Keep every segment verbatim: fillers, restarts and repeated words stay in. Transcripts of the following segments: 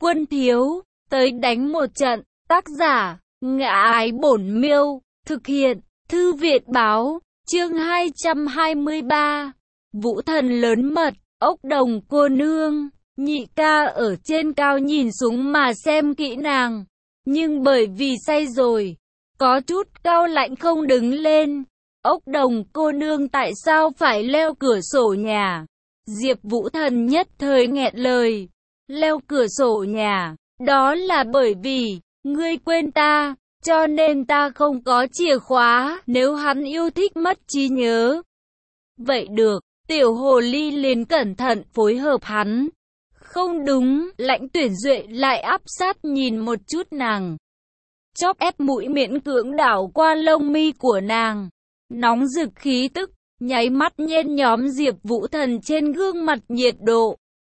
Quân thiếu, tới đánh một trận. Tác giả, Ngã Ái Bổn Miêu. Thực hiện, Thư viện báo. Chương hai trăm hai mươi ba. Vũ thần lớn mật, ốc đồng cô nương. Nhị ca ở trên cao nhìn xuống mà xem kỹ nàng. Nhưng bởi vì say rồi, có chút cao lạnh không đứng lên. Ốc đồng cô nương tại sao phải leo cửa sổ nhà? Diệp Vũ Thần nhất thời nghẹn lời. Leo cửa sổ nhà, đó là bởi vì, ngươi quên ta, cho nên ta không có chìa khóa, nếu hắn yêu thích mất trí nhớ. Vậy được, tiểu hồ ly liền cẩn thận phối hợp hắn. Không đúng, Lãnh Tuyển Duệ lại áp sát nhìn một chút nàng. Chóp ép mũi miễn cưỡng đảo qua lông mi của nàng. Nóng rực khí tức, nháy mắt nhen nhóm Diệp Vũ Thần trên gương mặt nhiệt độ.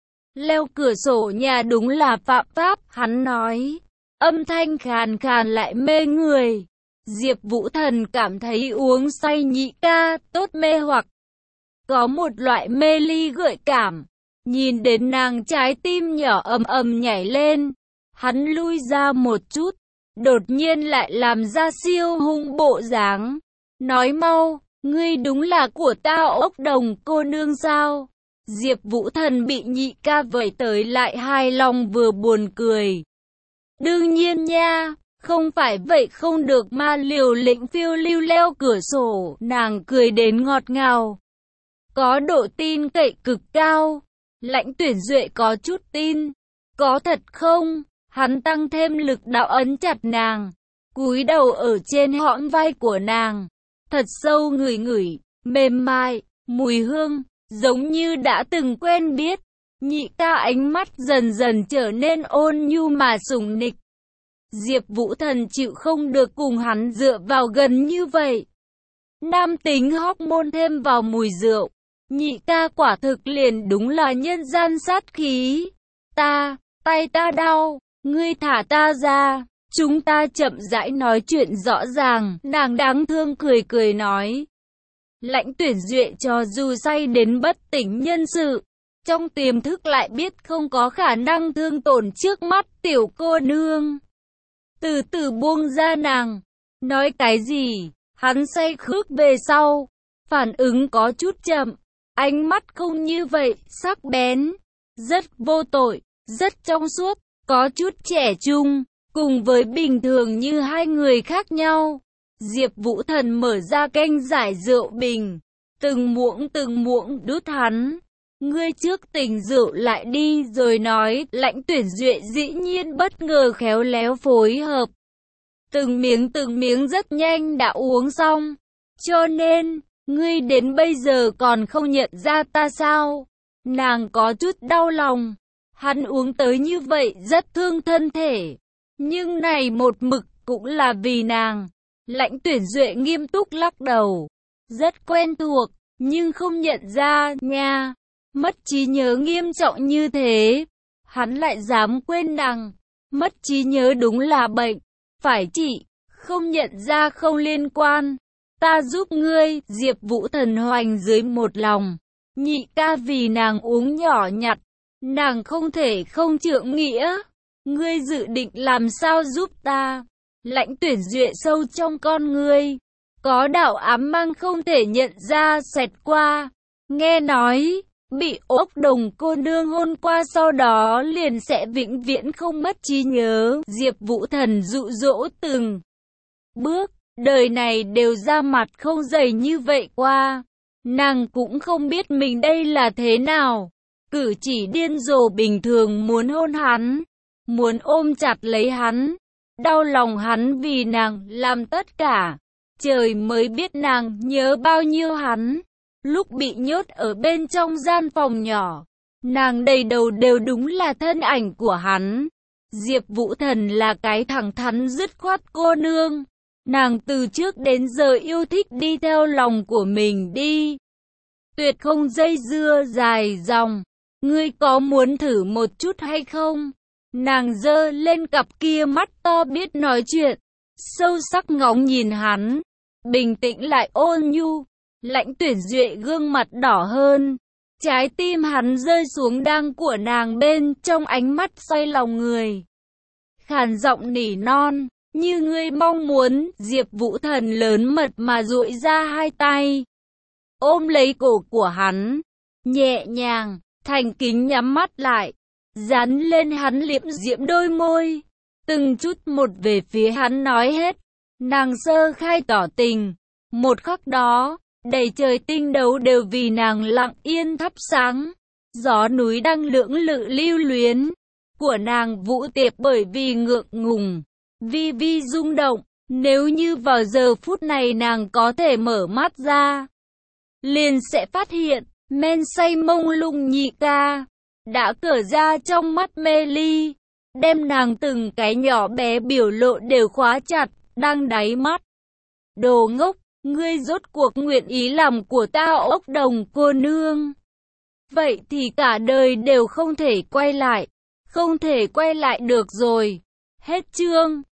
Leo cửa sổ nhà đúng là phạm pháp, hắn nói. Âm thanh khàn khàn lại mê người. Diệp Vũ Thần cảm thấy uống say nhị ca tốt mê hoặc. Có một loại mê ly gợi cảm. Nhìn đến nàng trái tim nhỏ ầm ầm nhảy lên. Hắn lui ra một chút. Đột nhiên lại làm ra siêu hung bộ dáng. Nói mau, ngươi đúng là của ta ốc đồng cô nương sao? Diệp Vũ Thần bị nhị ca vẩy tới lại hài lòng vừa buồn cười. Đương nhiên nha, không phải vậy không được mà liều lĩnh phiêu lưu leo cửa sổ, nàng cười đến ngọt ngào. Có độ tin cậy cực cao. Lãnh Tuyển Duệ có chút tin. Có thật không? Hắn tăng thêm lực đạo ấn chặt nàng, cúi đầu ở trên hõm vai của nàng, thật sâu ngửi ngửi, mềm mại, mùi hương, giống như đã từng quen biết. Nhị ca ánh mắt dần dần trở nên ôn nhu mà sủng nịch. Diệp Vũ Thần chịu không được cùng hắn dựa vào gần như vậy. Nam tính hormone thêm vào mùi rượu, nhị ca quả thực liền đúng là nhân gian sát khí. Ta, tay ta đau. Ngươi thả ta ra, chúng ta chậm rãi nói chuyện rõ ràng, nàng đáng thương cười cười nói. Lãnh Tuyển Duệ cho dù say đến bất tỉnh nhân sự, trong tiềm thức lại biết không có khả năng thương tổn trước mắt tiểu cô nương. Từ từ buông ra nàng, nói cái gì, hắn say khước về sau, phản ứng có chút chậm, ánh mắt không như vậy, sắc bén, rất vô tội, rất trong suốt. Có chút trẻ trung, cùng với bình thường như hai người khác nhau. Diệp Vũ Thần mở ra kênh giải rượu bình, từng muỗng từng muỗng đút hắn. Ngươi trước tỉnh rượu lại đi rồi nói. Lãnh Tuyển Duệ dĩ nhiên bất ngờ khéo léo phối hợp. Từng miếng từng miếng rất nhanh đã uống xong. Cho nên, ngươi đến bây giờ còn không nhận ra ta sao? Nàng có chút đau lòng. Hắn uống tới như vậy rất thương thân thể. Nhưng này một mực cũng là vì nàng. Lãnh Tuyển Duệ nghiêm túc lắc đầu. Rất quen thuộc, nhưng không nhận ra nha. Mất trí nhớ nghiêm trọng như thế. Hắn lại dám quên nàng. Mất trí nhớ đúng là bệnh. Phải trị, không nhận ra không liên quan. Ta giúp ngươi, Diệp Vũ Thần hoành dưới một lòng. Nhị ca vì nàng uống nhỏ nhặt. Nàng không thể không trượng nghĩa. Ngươi dự định làm sao giúp ta? Lãnh Tuyển Duệ sâu trong con ngươi, có đạo ám mang không thể nhận ra xẹt qua. Nghe nói, bị ốc đồng cô nương hôn qua sau đó liền sẽ vĩnh viễn không mất trí nhớ. Diệp Vũ Thần dụ dỗ từng bước, đời này đều ra mặt không dày như vậy qua. Nàng cũng không biết mình đây là thế nào. Cử chỉ điên rồ bình thường muốn hôn hắn, muốn ôm chặt lấy hắn, đau lòng hắn vì nàng làm tất cả. Trời mới biết nàng nhớ bao nhiêu hắn. Lúc bị nhốt ở bên trong gian phòng nhỏ, nàng đầy đầu đều đúng là thân ảnh của hắn. Diệp Vũ Thần là cái thẳng thắn dứt khoát cô nương. Nàng từ trước đến giờ yêu thích đi theo lòng của mình đi. Tuyệt không dây dưa dài dòng. Ngươi có muốn thử một chút hay không? Nàng giơ lên cặp kia mắt to biết nói chuyện, sâu sắc ngóng nhìn hắn, bình tĩnh lại ôn nhu. Lãnh Tuyển Duệ gương mặt đỏ hơn, Trái tim hắn rơi xuống đang của nàng bên trong ánh mắt xoay lòng người. Khàn giọng nỉ non, như ngươi mong muốn, Diệp Vũ Thần lớn mật mà duỗi ra hai tay, ôm lấy cổ của hắn, nhẹ nhàng, thành kính nhắm mắt lại, dán lên hắn liệm diễm đôi môi, từng chút một về phía hắn nói hết. Nàng sơ khai tỏ tình, một khắc đó, đầy trời tinh đấu đều vì nàng lặng yên thắp sáng. Gió núi đang lưỡng lự lưu luyến của nàng Vũ Tiệp bởi vì ngượng ngùng, vi vi rung động. Nếu như vào giờ phút này nàng có thể mở mắt ra, liền sẽ phát hiện, men say mông lung nhị ca đã cởi ra trong mắt mê ly, đem nàng từng cái nhỏ bé biểu lộ đều khóa chặt, đang đáy mắt. Đồ ngốc, ngươi rốt cuộc nguyện ý làm của ta ốc đồng cô nương. Vậy thì cả đời đều không thể quay lại, không thể quay lại được rồi. Hết chương.